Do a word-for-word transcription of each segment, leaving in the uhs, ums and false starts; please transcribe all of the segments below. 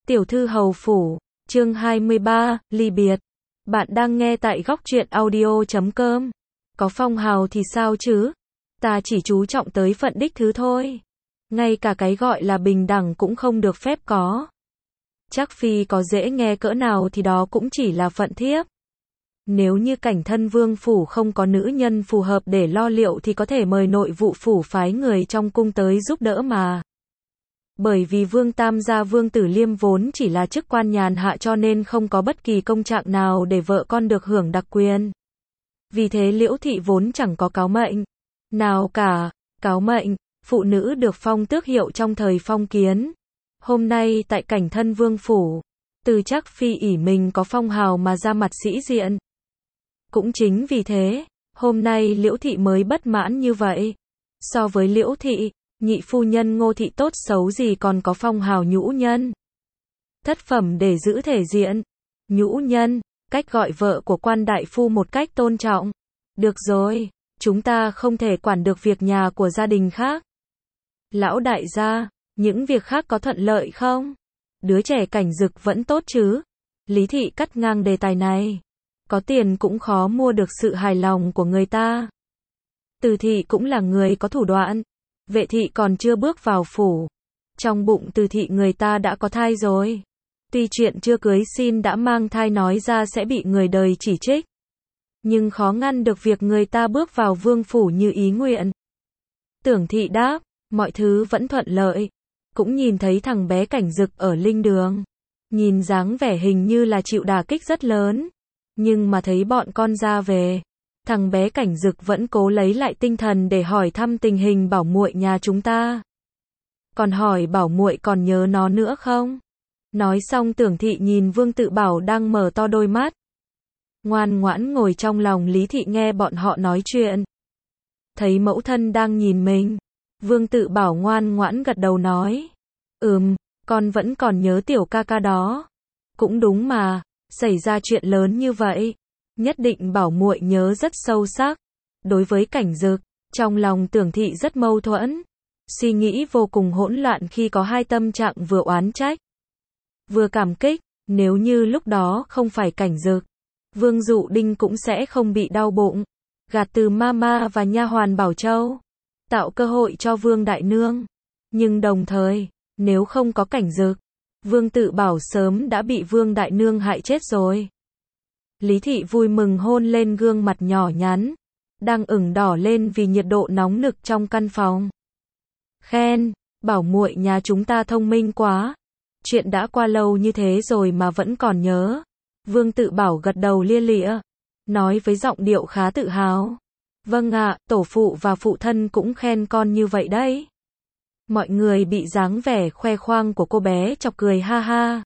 Tiểu thư hầu phủ, chương hai mươi ba, ly biệt. Bạn đang nghe tại góc truyện audio chấm com. Có phong hào thì sao chứ? Ta chỉ chú trọng tới phận đích thứ thôi. Ngay cả cái gọi là bình đẳng cũng không được phép có. Chắc phi có dễ nghe cỡ nào thì đó cũng chỉ là phận thiếp. Nếu như cảnh thân vương phủ không có nữ nhân phù hợp để lo liệu thì có thể mời nội vụ phủ phái người trong cung tới giúp đỡ mà. Bởi vì Vương Tam gia Vương Tử Liêm vốn chỉ là chức quan nhàn hạ cho nên không có bất kỳ công trạng nào để vợ con được hưởng đặc quyền. Vì thế Liễu thị vốn chẳng có cáo mệnh nào cả. Cáo mệnh, phụ nữ được phong tước hiệu trong thời phong kiến. Hôm nay tại cảnh thân vương phủ, từ chắc phi ỷ mình có phong hào mà ra mặt sĩ diện. Cũng chính vì thế, hôm nay Liễu thị mới bất mãn như vậy. So với Liễu thị, nhị phu nhân Ngô thị tốt xấu gì còn có phong hào nhũ nhân. Thất phẩm để giữ thể diện. Nhũ nhân, cách gọi vợ của quan đại phu một cách tôn trọng. Được rồi, chúng ta không thể quản được việc nhà của gia đình khác. Lão đại gia, những việc khác có thuận lợi không? Đứa trẻ Cảnh Dực vẫn tốt chứ? Lý thị cắt ngang đề tài này. Có tiền cũng khó mua được sự hài lòng của người ta. Từ thị cũng là người có thủ đoạn. Vệ thị còn chưa bước vào phủ. Trong bụng Từ thị người ta đã có thai rồi. Tuy chuyện chưa cưới xin đã mang thai nói ra sẽ bị người đời chỉ trích. Nhưng khó ngăn được việc người ta bước vào vương phủ như ý nguyện. Tưởng thị đáp, mọi thứ vẫn thuận lợi. Cũng nhìn thấy thằng bé Cảnh Dực ở linh đường. Nhìn dáng vẻ hình như là chịu đả kích rất lớn. Nhưng mà thấy bọn con ra về. Thằng bé Cảnh Dực vẫn cố lấy lại tinh thần để hỏi thăm tình hình bảo muội nhà chúng ta. Còn hỏi bảo muội còn nhớ nó nữa không? Nói xong Tưởng thị nhìn Vương Tự Bảo đang mở to đôi mắt. Ngoan ngoãn ngồi trong lòng Lý thị nghe bọn họ nói chuyện. Thấy mẫu thân đang nhìn mình. Vương Tự Bảo ngoan ngoãn gật đầu nói. Ừm, con vẫn còn nhớ tiểu ca ca đó. Cũng đúng mà, xảy ra chuyện lớn như vậy. Nhất định bảo muội nhớ rất sâu sắc. Đối với Cảnh Dực, trong lòng Tưởng thị rất mâu thuẫn. Suy nghĩ vô cùng hỗn loạn khi có hai tâm trạng vừa oán trách, vừa cảm kích. Nếu như lúc đó không phải Cảnh Dực, Vương Dụ Đinh cũng sẽ không bị đau bụng. Gạt từ mama và nha hoàn Bảo Châu. Tạo cơ hội cho Vương Đại Nương. Nhưng đồng thời, nếu không có Cảnh Dực, Vương Tự Bảo sớm đã bị Vương Đại Nương hại chết rồi. Lý thị vui mừng hôn lên gương mặt nhỏ nhắn, đang ửng đỏ lên vì nhiệt độ nóng nực trong căn phòng. Khen, bảo muội nhà chúng ta thông minh quá. Chuyện đã qua lâu như thế rồi mà vẫn còn nhớ. Vương Tự Bảo gật đầu lia lịa, nói với giọng điệu khá tự hào. Vâng ạ, tổ phụ và phụ thân cũng khen con như vậy đấy. Mọi người bị dáng vẻ khoe khoang của cô bé chọc cười ha ha.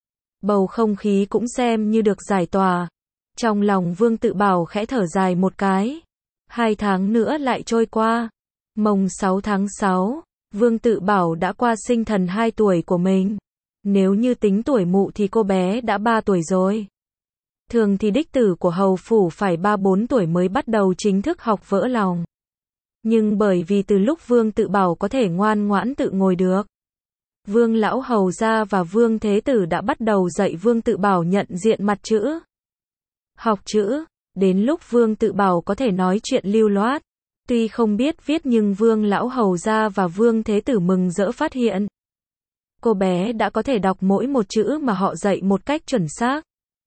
Bầu không khí cũng xem như được giải tỏa. Trong lòng Vương Tự Bảo khẽ thở dài một cái. Hai tháng nữa lại trôi qua. Mồng sáu tháng sáu, Vương Tự Bảo đã qua sinh thần hai tuổi của mình. Nếu như tính tuổi mụ thì cô bé đã ba tuổi rồi. Thường thì đích tử của hầu phủ phải ba bốn tuổi mới bắt đầu chính thức học vỡ lòng. Nhưng bởi vì từ lúc Vương Tự Bảo có thể ngoan ngoãn tự ngồi được, Vương lão hầu gia và Vương Thế Tử đã bắt đầu dạy Vương Tự Bảo nhận diện mặt chữ, học chữ. Đến lúc Vương Tự Bảo có thể nói chuyện lưu loát, tuy không biết viết nhưng Vương lão hầu gia và Vương Thế Tử mừng rỡ phát hiện cô bé đã có thể đọc mỗi một chữ mà họ dạy một cách chuẩn xác.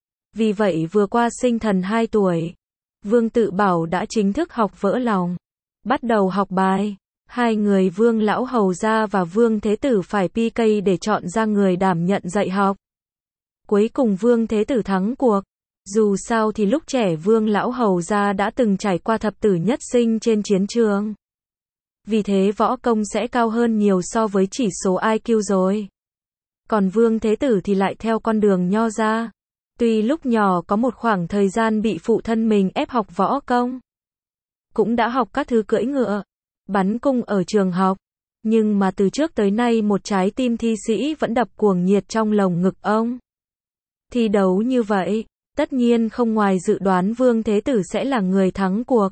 Vì vậy vừa qua sinh thần hai tuổi, Vương Tự Bảo đã chính thức học vỡ lòng, bắt đầu học bài. Hai người Vương lão hầu gia và Vương Thế Tử phải pi cây để chọn ra người đảm nhận dạy học. Cuối cùng Vương Thế Tử thắng cuộc. Dù sao thì lúc trẻ Vương lão hầu gia đã từng trải qua thập tử nhất sinh trên chiến trường. Vì thế võ công sẽ cao hơn nhiều so với chỉ số i kiu rồi. Còn Vương Thế Tử thì lại theo con đường nho gia. Tuy lúc nhỏ có một khoảng thời gian bị phụ thân mình ép học võ công, cũng đã học các thứ cưỡi ngựa, bắn cung ở trường học, nhưng mà từ trước tới nay một trái tim thi sĩ vẫn đập cuồng nhiệt trong lồng ngực ông. Thi đấu như vậy, tất nhiên không ngoài dự đoán Vương Thế Tử sẽ là người thắng cuộc.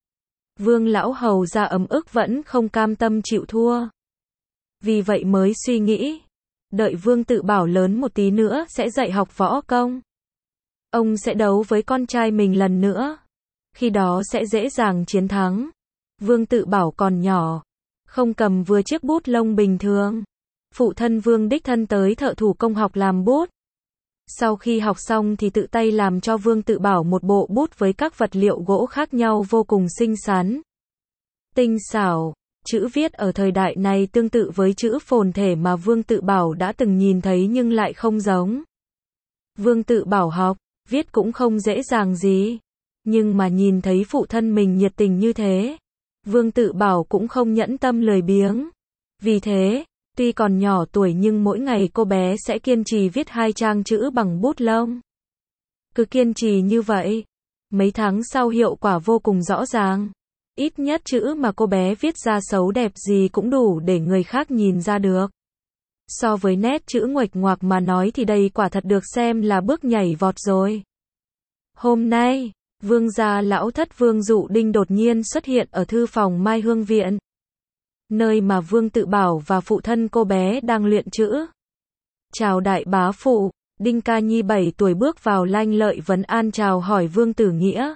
Vương lão hầu gia ấm ức vẫn không cam tâm chịu thua. Vì vậy mới suy nghĩ, đợi Vương Tự Bảo lớn một tí nữa sẽ dạy học võ công. Ông sẽ đấu với con trai mình lần nữa. Khi đó sẽ dễ dàng chiến thắng. Vương Tự Bảo còn nhỏ, không cầm vừa chiếc bút lông bình thường. Phụ thân Vương đích thân tới thợ thủ công học làm bút. Sau khi học xong thì tự tay làm cho Vương Tự Bảo một bộ bút với các vật liệu gỗ khác nhau vô cùng xinh xắn, tinh xảo. Chữ viết ở thời đại này tương tự với chữ phồn thể mà Vương Tự Bảo đã từng nhìn thấy nhưng lại không giống. Vương Tự Bảo học, viết cũng không dễ dàng gì. Nhưng mà nhìn thấy phụ thân mình nhiệt tình như thế, Vương Tự Bảo cũng không nhẫn tâm lười biếng. Vì thế, tuy còn nhỏ tuổi nhưng mỗi ngày cô bé sẽ kiên trì viết hai trang chữ bằng bút lông. Cứ kiên trì như vậy, mấy tháng sau hiệu quả vô cùng rõ ràng. Ít nhất chữ mà cô bé viết ra xấu đẹp gì cũng đủ để người khác nhìn ra được. So với nét chữ nguệch ngoạc mà nói thì đây quả thật được xem là bước nhảy vọt rồi. Hôm nay, Vương gia lão thất Vương Dụ Đinh đột nhiên xuất hiện ở thư phòng Mai Hương Viện, nơi mà Vương Tự Bảo và phụ thân cô bé đang luyện chữ. Chào đại bá phụ. Đinh Ca Nhi bảy tuổi bước vào lanh lợi vấn an chào hỏi Vương Tử Nghĩa.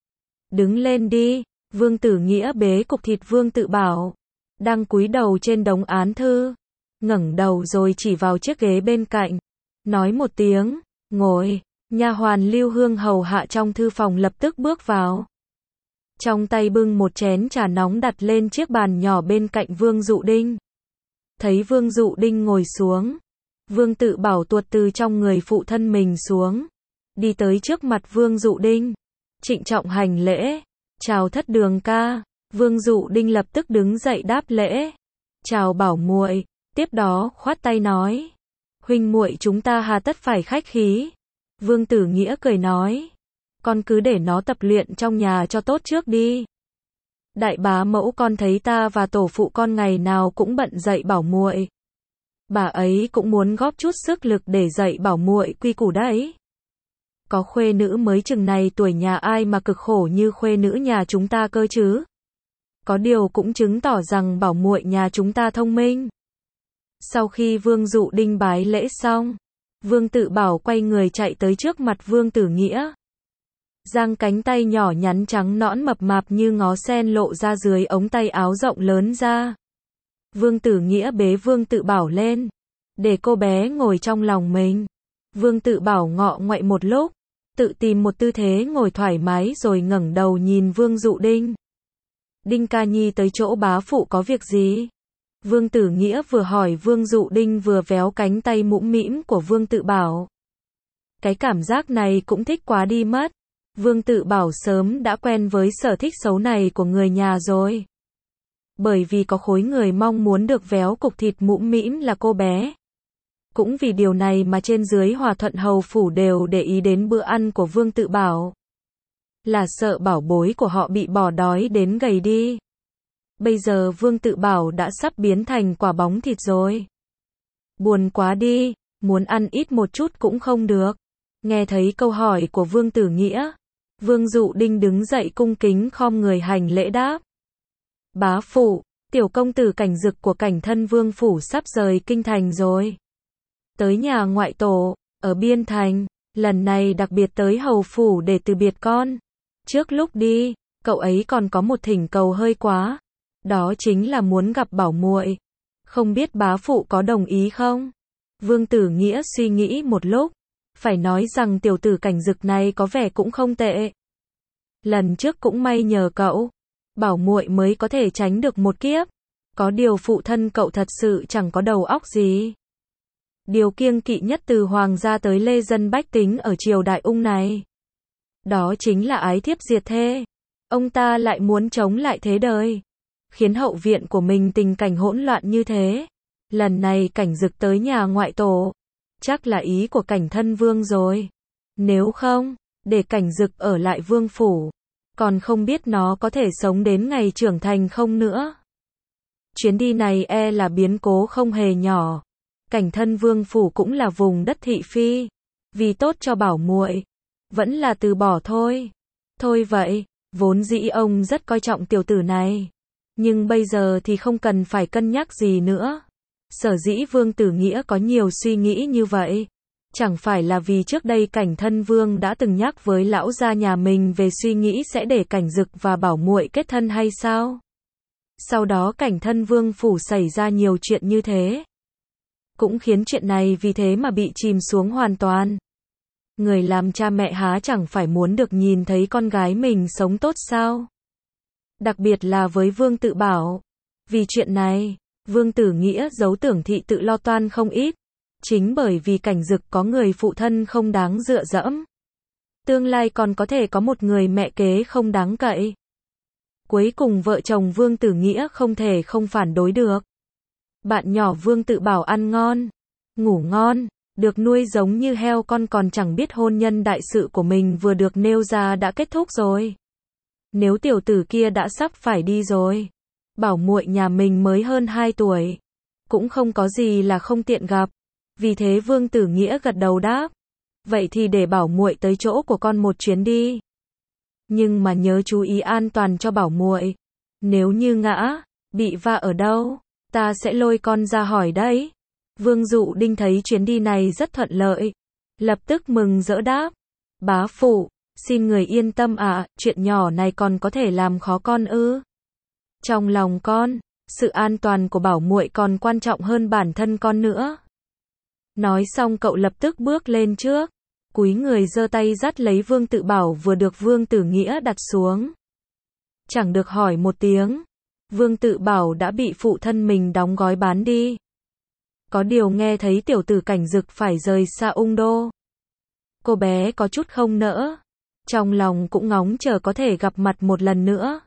Đứng lên đi. Vương Tử Nghĩa bế cục thịt Vương Tự Bảo, đang cúi đầu trên đống án thư, ngẩng đầu rồi chỉ vào chiếc ghế bên cạnh, nói một tiếng, ngồi. Nha hoàn Lưu Hương hầu hạ trong thư phòng lập tức bước vào, trong tay bưng một chén trà nóng đặt lên chiếc bàn nhỏ bên cạnh Vương Dụ Đinh. Thấy Vương Dụ Đinh ngồi xuống, Vương Tự Bảo tuột từ trong người phụ thân mình xuống, đi tới trước mặt Vương Dụ Đinh, trịnh trọng hành lễ. Chào thất đường ca. Vương Dụ Đinh lập tức đứng dậy đáp lễ. Chào Bảo muội. Tiếp đó khoát tay nói, huynh muội chúng ta hà tất phải khách khí. Vương Tử Nghĩa cười nói, con cứ để nó tập luyện trong nhà cho tốt trước đi. Đại bá mẫu con thấy ta và tổ phụ con ngày nào cũng bận dạy Bảo muội. Bà ấy cũng muốn góp chút sức lực để dạy Bảo muội quy củ đấy. Có khuê nữ mới chừng này tuổi nhà ai mà cực khổ như khuê nữ nhà chúng ta cơ chứ. Có điều cũng chứng tỏ rằng Bảo muội nhà chúng ta thông minh. Sau khi Vương Dụ Đinh bái lễ xong, Vương Tự Bảo quay người chạy tới trước mặt Vương Tử Nghĩa. Giang cánh tay nhỏ nhắn trắng nõn mập mạp như ngó sen lộ ra dưới ống tay áo rộng lớn ra. Vương Tử Nghĩa bế Vương Tự Bảo lên, để cô bé ngồi trong lòng mình. Vương Tự Bảo ngọ ngoậy một lúc, tự tìm một tư thế ngồi thoải mái rồi ngẩng đầu nhìn Vương Dụ Đinh. Đinh Ca Nhi tới chỗ bá phụ có việc gì? Vương Tử Nghĩa vừa hỏi Vương Dụ Đinh vừa véo cánh tay mũm mĩm của Vương Tự Bảo. Cái cảm giác này cũng thích quá đi mất. Vương Tự Bảo sớm đã quen với sở thích xấu này của người nhà rồi. Bởi vì có khối người mong muốn được véo cục thịt mũm mĩm là cô bé. Cũng vì điều này mà trên dưới Hòa Thuận Hầu Phủ đều để ý đến bữa ăn của Vương Tự Bảo. Là sợ bảo bối của họ bị bỏ đói đến gầy đi. Bây giờ Vương Tự Bảo đã sắp biến thành quả bóng thịt rồi. Buồn quá đi, muốn ăn ít một chút cũng không được. Nghe thấy câu hỏi của Vương Tử Nghĩa, Vương Dụ Đinh đứng dậy cung kính khom người hành lễ đáp. Bá phụ, tiểu công tử Cảnh Dực của Cảnh Thân Vương Phủ sắp rời kinh thành rồi. Tới nhà ngoại tổ, ở Biên Thành, lần này đặc biệt tới Hầu Phủ để từ biệt con. Trước lúc đi, cậu ấy còn có một thỉnh cầu hơi quá. Đó chính là muốn gặp Bảo muội. Không biết bá phụ có đồng ý không? Vương Tử Nghĩa suy nghĩ một lúc. Phải nói rằng tiểu tử Cảnh Dực này có vẻ cũng không tệ. Lần trước cũng may nhờ cậu, Bảo muội mới có thể tránh được một kiếp. Có điều phụ thân cậu thật sự chẳng có đầu óc gì. Điều kiêng kỵ nhất từ hoàng gia tới lê dân bách tính ở triều đại Ung này, đó chính là ái thiếp diệt thê. Ông ta lại muốn chống lại thế đời, khiến hậu viện của mình tình cảnh hỗn loạn như thế. Lần này Cảnh Dực tới nhà ngoại tổ, chắc là ý của Cảnh Thân Vương rồi. Nếu không, để Cảnh Dực ở lại vương phủ, còn không biết nó có thể sống đến ngày trưởng thành không nữa. Chuyến đi này e là biến cố không hề nhỏ. Cảnh Thân Vương phủ cũng là vùng đất thị phi, vì tốt cho Bảo muội, vẫn là từ bỏ thôi. Thôi vậy, vốn dĩ ông rất coi trọng tiểu tử này, nhưng bây giờ thì không cần phải cân nhắc gì nữa. Sở dĩ Vương Tử Nghĩa có nhiều suy nghĩ như vậy, chẳng phải là vì trước đây Cảnh Thân Vương đã từng nhắc với lão gia nhà mình về suy nghĩ sẽ để Cảnh Dực và Bảo Muội kết thân hay sao? Sau đó Cảnh Thân Vương phủ xảy ra nhiều chuyện như thế, cũng khiến chuyện này vì thế mà bị chìm xuống hoàn toàn. Người làm cha mẹ há chẳng phải muốn được nhìn thấy con gái mình sống tốt sao? Đặc biệt là với Vương Tự Bảo. Vì chuyện này, Vương Tử Nghĩa giấu Tưởng Thị tự lo toan không ít. Chính bởi vì Cảnh Dực có người phụ thân không đáng dựa dẫm. Tương lai còn có thể có một người mẹ kế không đáng cậy. Cuối cùng vợ chồng Vương Tử Nghĩa không thể không phản đối được. Bạn nhỏ Vương Tự Bảo ăn ngon, ngủ ngon, được nuôi giống như heo con còn chẳng biết hôn nhân đại sự của mình vừa được nêu ra đã kết thúc rồi. Nếu tiểu tử kia đã sắp phải đi rồi, Bảo Muội nhà mình mới hơn hai tuổi, cũng không có gì là không tiện gặp. Vì thế Vương Tử Nghĩa gật đầu đáp, vậy thì để Bảo Muội tới chỗ của con một chuyến đi. Nhưng mà nhớ chú ý an toàn cho Bảo Muội. Nếu như ngã, bị va ở đâu, ta sẽ lôi con ra hỏi đấy. Vương Dụ Đinh thấy chuyến đi này rất thuận lợi, lập tức mừng rỡ đáp, bá phụ, xin người yên tâm ạ, à, chuyện nhỏ này còn có thể làm khó con ư? Trong lòng con, sự an toàn của Bảo Muội còn quan trọng hơn bản thân con nữa. Nói xong cậu lập tức bước lên trước, cúi người giơ tay dắt lấy Vương Tự Bảo vừa được Vương Tử Nghĩa đặt xuống. Chẳng được hỏi một tiếng, Vương Tự Bảo đã bị phụ thân mình đóng gói bán đi. Có điều nghe thấy tiểu tử Cảnh Dực phải rời xa Ung Đô, cô bé có chút không nỡ, trong lòng cũng ngóng chờ có thể gặp mặt một lần nữa.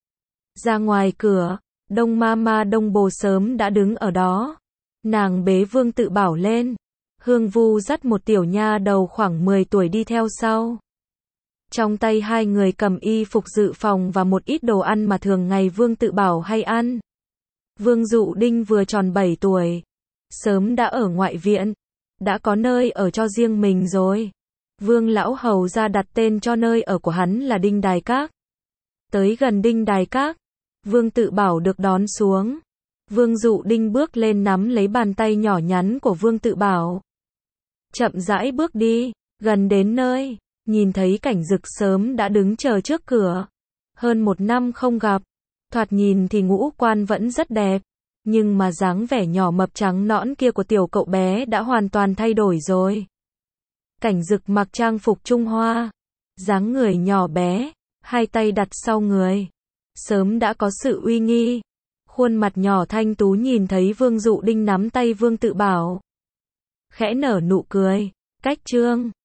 Ra ngoài cửa, Đông Mama Đông Bồ sớm đã đứng ở đó. Nàng bế Vương Tự Bảo lên, Hương Vu dắt một tiểu nha đầu khoảng mười tuổi đi theo sau. Trong tay hai người cầm y phục dự phòng và một ít đồ ăn mà thường ngày Vương Tự Bảo hay ăn. Vương Dụ Đinh vừa tròn bảy tuổi, sớm đã ở ngoại viện, đã có nơi ở cho riêng mình rồi. Vương lão hầu ra đặt tên cho nơi ở của hắn là Đinh Đài Các. Tới gần Đinh Đài Các, Vương Tự Bảo được đón xuống. Vương Dụ Đinh bước lên nắm lấy bàn tay nhỏ nhắn của Vương Tự Bảo, chậm rãi bước đi, gần đến nơi, nhìn thấy Cảnh Dực sớm đã đứng chờ trước cửa. Hơn một năm không gặp, thoạt nhìn thì ngũ quan vẫn rất đẹp, nhưng mà dáng vẻ nhỏ mập trắng nõn kia của tiểu cậu bé đã hoàn toàn thay đổi rồi. Cảnh Dực mặc trang phục Trung Hoa, dáng người nhỏ bé, hai tay đặt sau người, sớm đã có sự uy nghi. Khuôn mặt nhỏ thanh tú nhìn thấy Vương Dụ Đinh nắm tay Vương Tự Bảo, khẽ nở nụ cười, cách trương.